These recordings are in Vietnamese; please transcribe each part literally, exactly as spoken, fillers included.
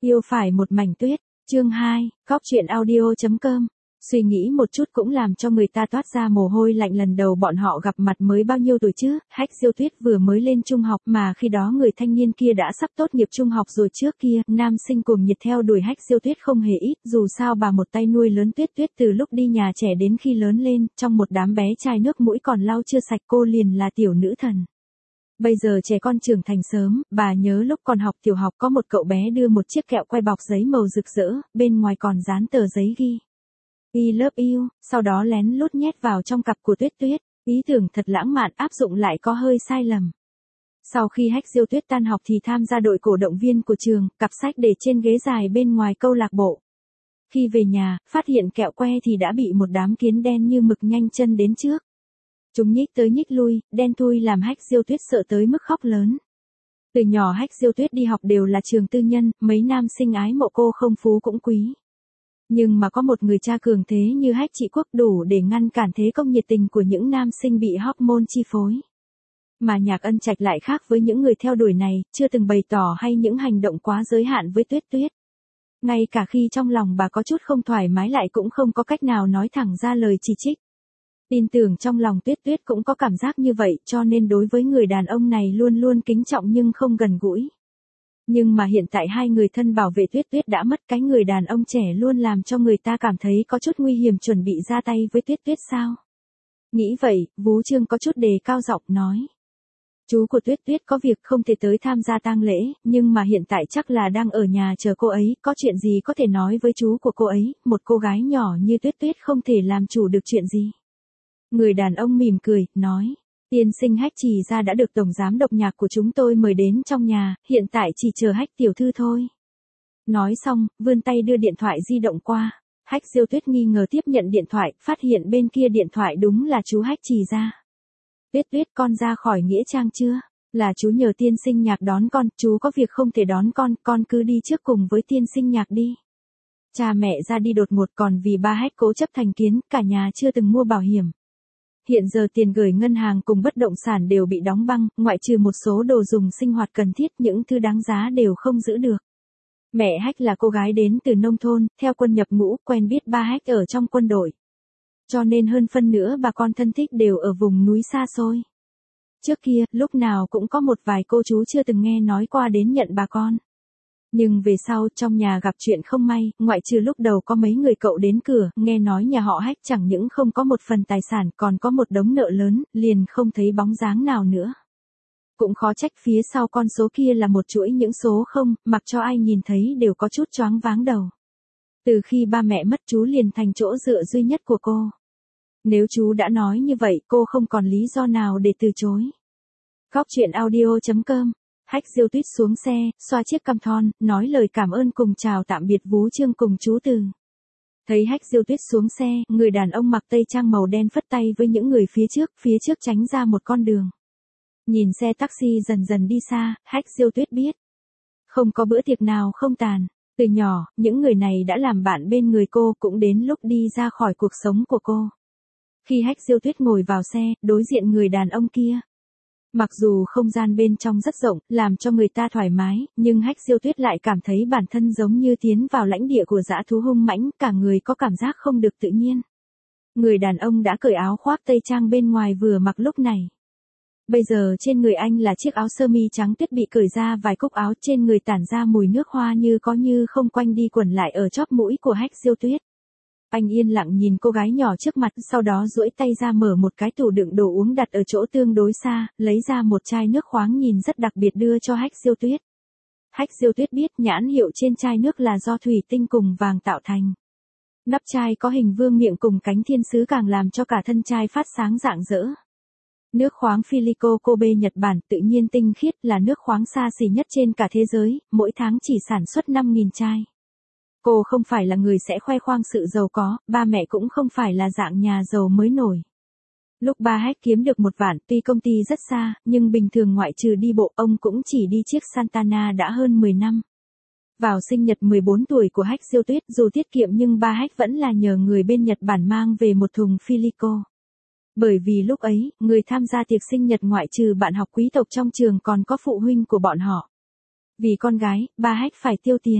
Yêu phải một mảnh tuyết, chương hai, góc truyện audio.com. Suy nghĩ một chút cũng làm cho người ta toát ra mồ hôi lạnh. Lần đầu bọn họ gặp mặt mới bao nhiêu tuổi chứ, Hách Diêu Tuyết vừa mới lên trung học mà khi đó người thanh niên kia đã sắp tốt nghiệp trung học rồi. Trước kia, nam sinh cuồng nhiệt theo đuổi Hách Diêu Tuyết không hề ít, dù sao bà một tay nuôi lớn Tuyết Tuyết từ lúc đi nhà trẻ đến khi lớn lên, trong một đám bé trai nước mũi còn lau chưa sạch cô liền là tiểu nữ thần. Bây giờ trẻ con trưởng thành sớm, bà nhớ lúc còn học tiểu học có một cậu bé đưa một chiếc kẹo que bọc giấy màu rực rỡ, bên ngoài còn dán tờ giấy ghi I love you, sau đó lén lút nhét vào trong cặp của Tuyết Tuyết. Ý tưởng thật lãng mạn, áp dụng lại có hơi sai lầm. Sau khi Hách Diêu Tuyết tan học thì tham gia đội cổ động viên của trường, cặp sách để trên ghế dài bên ngoài câu lạc bộ. Khi về nhà, phát hiện kẹo que thì đã bị một đám kiến đen như mực nhanh chân đến trước. Chúng nhích tới nhích lui, đen thui làm Hách Diêu Tuyết sợ tới mức khóc lớn. Từ nhỏ Hách Diêu Tuyết đi học đều là trường tư nhân, mấy nam sinh ái mộ cô không phú cũng quý. Nhưng mà có một người cha cường thế như Hách Trị Quốc đủ để ngăn cản thế công nhiệt tình của những nam sinh bị hormone chi phối. Mà Nhạc Ân Trạch lại khác với những người theo đuổi này, chưa từng bày tỏ hay những hành động quá giới hạn với Tuyết Tuyết. Ngay cả khi trong lòng bà có chút không thoải mái lại cũng không có cách nào nói thẳng ra lời chỉ trích. Tin tưởng trong lòng Tuyết Tuyết cũng có cảm giác như vậy, cho nên đối với người đàn ông này luôn luôn kính trọng nhưng không gần gũi. Nhưng mà hiện tại hai người thân bảo vệ Tuyết Tuyết đã mất, cái người đàn ông trẻ luôn làm cho người ta cảm thấy có chút nguy hiểm, chuẩn bị ra tay với Tuyết Tuyết sao? Nghĩ vậy, Vú Trương có chút đề cao giọng nói. Chú của Tuyết Tuyết có việc không thể tới tham gia tang lễ, nhưng mà hiện tại chắc là đang ở nhà chờ cô ấy, có chuyện gì có thể nói với chú của cô ấy, một cô gái nhỏ như Tuyết Tuyết không thể làm chủ được chuyện gì. Người đàn ông mỉm cười, nói, tiên sinh Hách Trì gia đã được tổng giám đốc Nhạc của chúng tôi mời đến trong nhà, hiện tại chỉ chờ Hách tiểu thư thôi. Nói xong, vươn tay đưa điện thoại di động qua. Hách Diêu Tuyết nghi ngờ tiếp nhận điện thoại, phát hiện bên kia điện thoại đúng là chú Hách Trì gia. Tuyết Tuyết, con ra khỏi nghĩa trang chưa? Là chú nhờ tiên sinh Nhạc đón con, chú có việc không thể đón con, con cứ đi trước cùng với tiên sinh Nhạc đi. Cha mẹ ra đi đột ngột, còn vì ba Hách cố chấp thành kiến, cả nhà chưa từng mua bảo hiểm. Hiện giờ tiền gửi ngân hàng cùng bất động sản đều bị đóng băng, ngoại trừ một số đồ dùng sinh hoạt cần thiết, những thứ đáng giá đều không giữ được. Mẹ Hách là cô gái đến từ nông thôn, theo quân nhập ngũ, quen biết ba Hách ở trong quân đội. Cho nên hơn phân nữa bà con thân thích đều ở vùng núi xa xôi. Trước kia, lúc nào cũng có một vài cô chú chưa từng nghe nói qua đến nhận bà con. Nhưng về sau trong nhà gặp chuyện không may, ngoại trừ lúc đầu có mấy người cậu đến cửa, nghe nói nhà họ Hách chẳng những không có một phần tài sản còn có một đống nợ lớn, liền không thấy bóng dáng nào nữa. Cũng khó trách phía sau con số kia là một chuỗi những số không, mặc cho ai nhìn thấy đều có chút choáng váng đầu. Từ khi ba mẹ mất chú liền thành chỗ dựa duy nhất của cô. Nếu chú đã nói như vậy cô không còn lý do nào để từ chối. Góc truyện audio.com. Hách Diêu Tuyết xuống xe, xoa chiếc cằm thon, nói lời cảm ơn cùng chào tạm biệt Vú Trương cùng chú Từ. Thấy Hách Diêu Tuyết xuống xe, người đàn ông mặc tây trang màu đen phất tay với những người phía trước, phía trước tránh ra một con đường. Nhìn xe taxi dần dần đi xa, Hách Diêu Tuyết biết. Không có bữa tiệc nào không tàn. Từ nhỏ, những người này đã làm bạn bên người cô, cũng đến lúc đi ra khỏi cuộc sống của cô. Khi Hách Diêu Tuyết ngồi vào xe, đối diện người đàn ông kia. Mặc dù không gian bên trong rất rộng, làm cho người ta thoải mái, nhưng Hách Diêu Tuyết lại cảm thấy bản thân giống như tiến vào lãnh địa của dã thú hung mãnh, cả người có cảm giác không được tự nhiên. Người đàn ông đã cởi áo khoác tây trang bên ngoài vừa mặc lúc này. Bây giờ trên người anh là chiếc áo sơ mi trắng tuyết bị cởi ra vài cúc áo, trên người tản ra mùi nước hoa như có như không quanh đi quẩn lại ở chóp mũi của Hách Diêu Tuyết. Anh yên lặng nhìn cô gái nhỏ trước mặt, sau đó duỗi tay ra mở một cái tủ đựng đồ uống đặt ở chỗ tương đối xa, lấy ra một chai nước khoáng nhìn rất đặc biệt đưa cho Hách Diêu Tuyết. Hách Diêu Tuyết biết nhãn hiệu trên chai nước là do thủy tinh cùng vàng tạo thành. Nắp chai có hình vương miện cùng cánh thiên sứ càng làm cho cả thân chai phát sáng rạng rỡ. Nước khoáng Filico Kobe Nhật Bản tự nhiên tinh khiết là nước khoáng xa xỉ nhất trên cả thế giới, mỗi tháng chỉ sản xuất năm nghìn chai. Cô không phải là người sẽ khoe khoang sự giàu có, ba mẹ cũng không phải là dạng nhà giàu mới nổi. Lúc ba Hách kiếm được một vạn, tuy công ty rất xa, nhưng bình thường ngoại trừ đi bộ, ông cũng chỉ đi chiếc Santana đã hơn mười năm. Vào sinh nhật mười bốn tuổi của Hách Diêu Tuyết, dù tiết kiệm nhưng ba Hách vẫn là nhờ người bên Nhật Bản mang về một thùng Filico. Bởi vì lúc ấy, người tham gia tiệc sinh nhật ngoại trừ bạn học quý tộc trong trường còn có phụ huynh của bọn họ. Vì con gái, ba Hách phải tiêu tiền.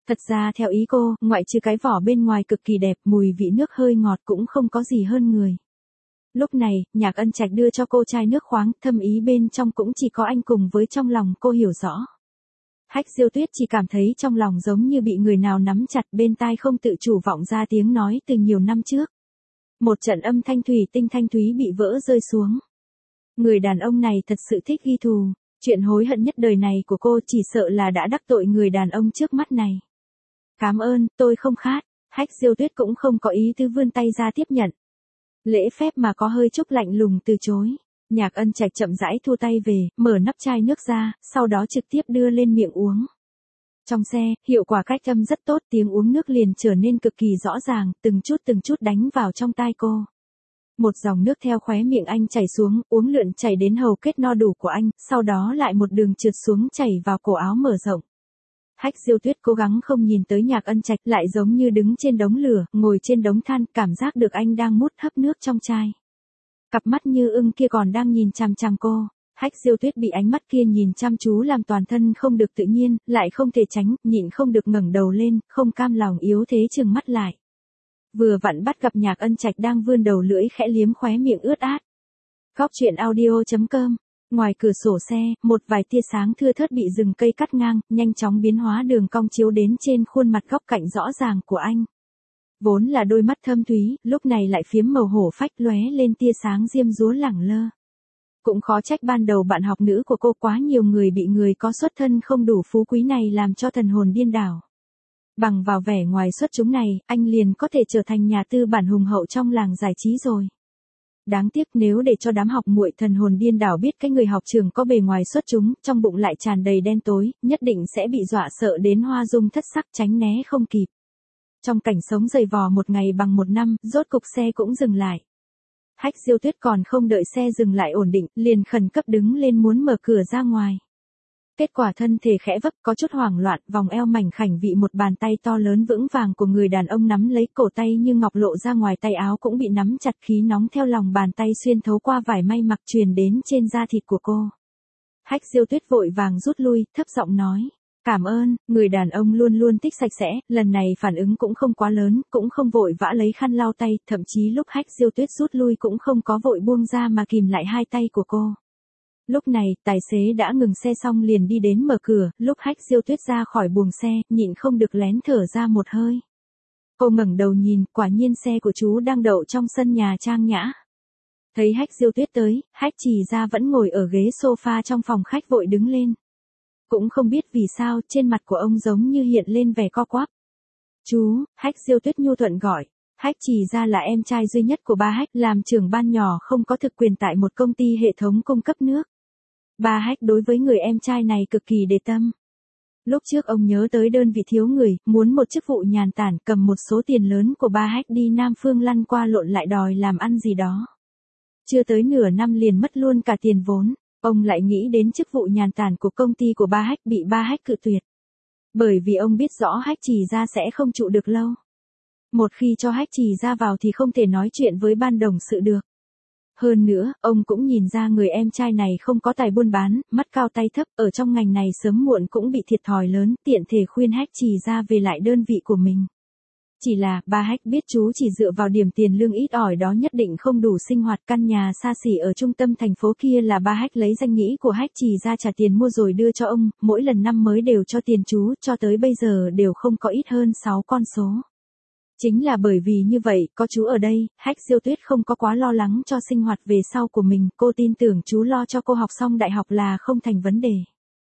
Thật ra theo ý cô, ngoại trừ cái vỏ bên ngoài cực kỳ đẹp, mùi vị nước hơi ngọt cũng không có gì hơn người. Lúc này, Nhạc Ân Trạch đưa cho cô chai nước khoáng, thâm ý bên trong cũng chỉ có anh cùng với trong lòng cô hiểu rõ. Hách Diêu Tuyết chỉ cảm thấy trong lòng giống như bị người nào nắm chặt, bên tai không tự chủ vọng ra tiếng nói từ nhiều năm trước. Một trận âm thanh thủy tinh thanh thúy bị vỡ rơi xuống. Người đàn ông này thật sự thích ghi thù, chuyện hối hận nhất đời này của cô chỉ sợ là đã đắc tội người đàn ông trước mắt này. Cảm ơn, tôi không khát. Hách Diêu Tuyết cũng không có ý tứ vươn tay ra tiếp nhận. Lễ phép mà có hơi chút lạnh lùng từ chối. Nhạc Ân Trạch chậm rãi thu tay về, mở nắp chai nước ra, sau đó trực tiếp đưa lên miệng uống. Trong xe, hiệu quả cách âm rất tốt, tiếng uống nước liền trở nên cực kỳ rõ ràng, từng chút từng chút đánh vào trong tai cô. Một dòng nước theo khóe miệng anh chảy xuống, uống lượn chảy đến hầu kết no đủ của anh, sau đó lại một đường trượt xuống chảy vào cổ áo mở rộng. Hách Diêu Tuyết cố gắng không nhìn tới Nhạc Ân Trạch, lại giống như đứng trên đống lửa, ngồi trên đống than, cảm giác được anh đang mút hấp nước trong chai. Cặp mắt như ưng kia còn đang nhìn chằm chằm cô. Hách Diêu Tuyết bị ánh mắt kia nhìn chăm chú làm toàn thân không được tự nhiên, lại không thể tránh, nhịn không được ngẩng đầu lên, không cam lòng yếu thế trừng mắt lại. Vừa vặn bắt gặp Nhạc Ân Trạch đang vươn đầu lưỡi khẽ liếm khóe miệng ướt át. Góc truyện audio chấm com. Ngoài cửa sổ xe, một vài tia sáng thưa thớt bị rừng cây cắt ngang, nhanh chóng biến hóa đường cong chiếu đến trên khuôn mặt góc cạnh rõ ràng của anh. Vốn là đôi mắt thâm thúy, lúc này lại phiếm màu hổ phách lóe lên tia sáng diêm dúa lẳng lơ. Cũng khó trách ban đầu bạn học nữ của cô quá nhiều người bị người có xuất thân không đủ phú quý này làm cho thần hồn điên đảo. Bằng vào vẻ ngoài xuất chúng này, anh liền có thể trở thành nhà tư bản hùng hậu trong làng giải trí rồi. Đáng tiếc nếu để cho đám học muội thần hồn điên đảo biết cái người học trường có bề ngoài xuất chúng, trong bụng lại tràn đầy đen tối, nhất định sẽ bị dọa sợ đến hoa dung thất sắc tránh né không kịp. Trong cảnh sống dày vò một ngày bằng một năm, rốt cục xe cũng dừng lại. Hách Diêu Tuyết còn không đợi xe dừng lại ổn định, liền khẩn cấp đứng lên muốn mở cửa ra ngoài. Kết quả thân thể khẽ vấp, có chút hoảng loạn, vòng eo mảnh khảnh bị một bàn tay to lớn vững vàng của người đàn ông nắm lấy, cổ tay như ngọc lộ ra ngoài, tay áo cũng bị nắm chặt, khí nóng theo lòng bàn tay xuyên thấu qua vải may mặc truyền đến trên da thịt của cô. Hách Diêu Tuyết vội vàng rút lui, thấp giọng nói. Cảm ơn. Người đàn ông luôn luôn thích sạch sẽ, lần này phản ứng cũng không quá lớn, cũng không vội vã lấy khăn lau tay, thậm chí lúc Hách Diêu Tuyết rút lui cũng không có vội buông ra mà kìm lại hai tay của cô. Lúc này, tài xế đã ngừng xe xong liền đi đến mở cửa, lúc Hách Diêu Tuyết ra khỏi buồng xe, nhịn không được lén thở ra một hơi. Cô ngẩng đầu nhìn, quả nhiên xe của chú đang đậu trong sân nhà trang nhã. Thấy Hách Diêu Tuyết tới, Hách Trì Gia vẫn ngồi ở ghế sofa trong phòng khách vội đứng lên. Cũng không biết vì sao, trên mặt của ông giống như hiện lên vẻ co quắp. Chú, Hách Diêu Tuyết nhu thuận gọi. Hách Trì Gia là em trai duy nhất của ba Hách, làm trưởng ban nhỏ không có thực quyền tại một công ty hệ thống cung cấp nước. Ba Hách đối với người em trai này cực kỳ để tâm. Lúc trước ông nhớ tới đơn vị thiếu người, muốn một chức vụ nhàn tản, cầm một số tiền lớn của ba Hách đi Nam Phương lăn qua lộn lại đòi làm ăn gì đó. Chưa tới nửa năm liền mất luôn cả tiền vốn, ông lại nghĩ đến chức vụ nhàn tản của công ty của ba Hách bị ba Hách cự tuyệt. Bởi vì ông biết rõ Hách Trì Gia sẽ không trụ được lâu. Một khi cho Hách Trì Gia vào thì không thể nói chuyện với ban đồng sự được. Hơn nữa, ông cũng nhìn ra người em trai này không có tài buôn bán, mắt cao tay thấp, ở trong ngành này sớm muộn cũng bị thiệt thòi lớn, tiện thể khuyên Hách Trì Gia về lại đơn vị của mình. Chỉ là, ba Hách biết chú chỉ dựa vào điểm tiền lương ít ỏi đó nhất định không đủ sinh hoạt, căn nhà xa xỉ ở trung tâm thành phố kia là ba Hách lấy danh nghĩa của Hách Trì Gia trả tiền mua rồi đưa cho ông, mỗi lần năm mới đều cho tiền chú, cho tới bây giờ đều không có ít hơn sáu con số. Chính là bởi vì như vậy, có chú ở đây, Hách Diêu Tuyết không có quá lo lắng cho sinh hoạt về sau của mình, cô tin tưởng chú lo cho cô học xong đại học là không thành vấn đề.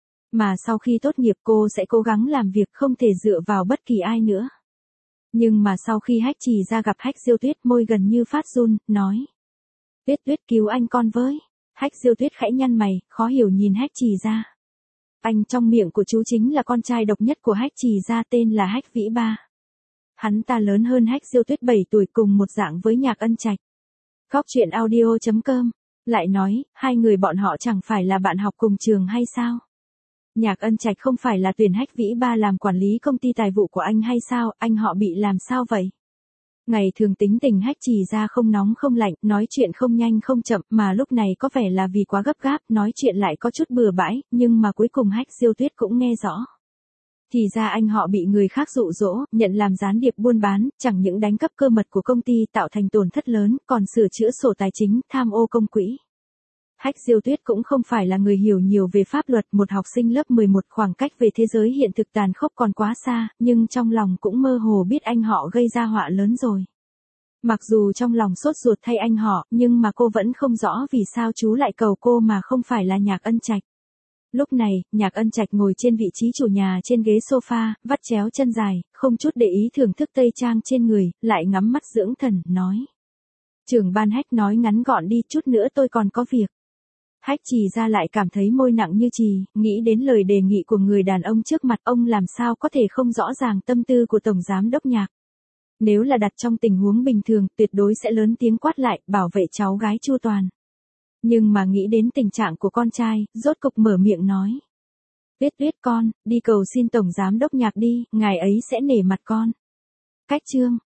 Mà sau khi tốt nghiệp cô sẽ cố gắng làm việc, không thể dựa vào bất kỳ ai nữa. Nhưng mà sau khi Hách Trì Gia gặp Hách Diêu Tuyết, môi gần như phát run, nói. Tuyết Tuyết cứu anh con với. Hách Diêu Tuyết khẽ nhăn mày, khó hiểu nhìn Hách Trì Gia. Anh trong miệng của chú chính là con trai độc nhất của Hách Trì Gia, tên là Hách Vĩ Ba. Hắn ta lớn hơn Hách Diêu Tuyết bảy tuổi, cùng một dạng với Nhạc Ân Trạch. Góc truyện audio chấm com. Lại nói, hai người bọn họ chẳng phải là bạn học cùng trường hay sao? Nhạc Ân Trạch không phải là tuyển Hách Vĩ Ba làm quản lý công ty tài vụ của anh hay sao, anh họ bị làm sao vậy? Ngày thường tính tình Hách Trì Gia không nóng không lạnh, nói chuyện không nhanh không chậm, mà lúc này có vẻ là vì quá gấp gáp, nói chuyện lại có chút bừa bãi, nhưng mà cuối cùng Hách Diêu Tuyết cũng nghe rõ. Thì ra anh họ bị người khác dụ dỗ, nhận làm gián điệp buôn bán, chẳng những đánh cắp cơ mật của công ty tạo thành tổn thất lớn, còn sửa chữa sổ tài chính, tham ô công quỹ. Hách Diêu Tuyết cũng không phải là người hiểu nhiều về pháp luật, một học sinh lớp mười một, khoảng cách về thế giới hiện thực tàn khốc còn quá xa, nhưng trong lòng cũng mơ hồ biết anh họ gây ra họa lớn rồi. Mặc dù trong lòng sốt ruột thay anh họ, nhưng mà cô vẫn không rõ vì sao chú lại cầu cô mà không phải là Nhạc Ân Trạch. Lúc này, Nhạc Ân Trạch ngồi trên vị trí chủ nhà trên ghế sofa, vắt chéo chân dài, không chút để ý thưởng thức tây trang trên người, lại ngắm mắt dưỡng thần, nói. Trưởng ban Hách nói ngắn gọn đi, chút nữa tôi còn có việc. Hách Trì ra lại cảm thấy môi nặng như chì, nghĩ đến lời đề nghị của người đàn ông trước mặt ông làm sao có thể không rõ ràng tâm tư của Tổng Giám Đốc Nhạc. Nếu là đặt trong tình huống bình thường, tuyệt đối sẽ lớn tiếng quát lại, bảo vệ cháu gái chu toàn. Nhưng mà nghĩ đến tình trạng của con trai, rốt cục mở miệng nói. Tuyết Tuyết con, đi cầu xin Tổng Giám Đốc Nhạc đi, ngài ấy sẽ nể mặt con. Cách chương.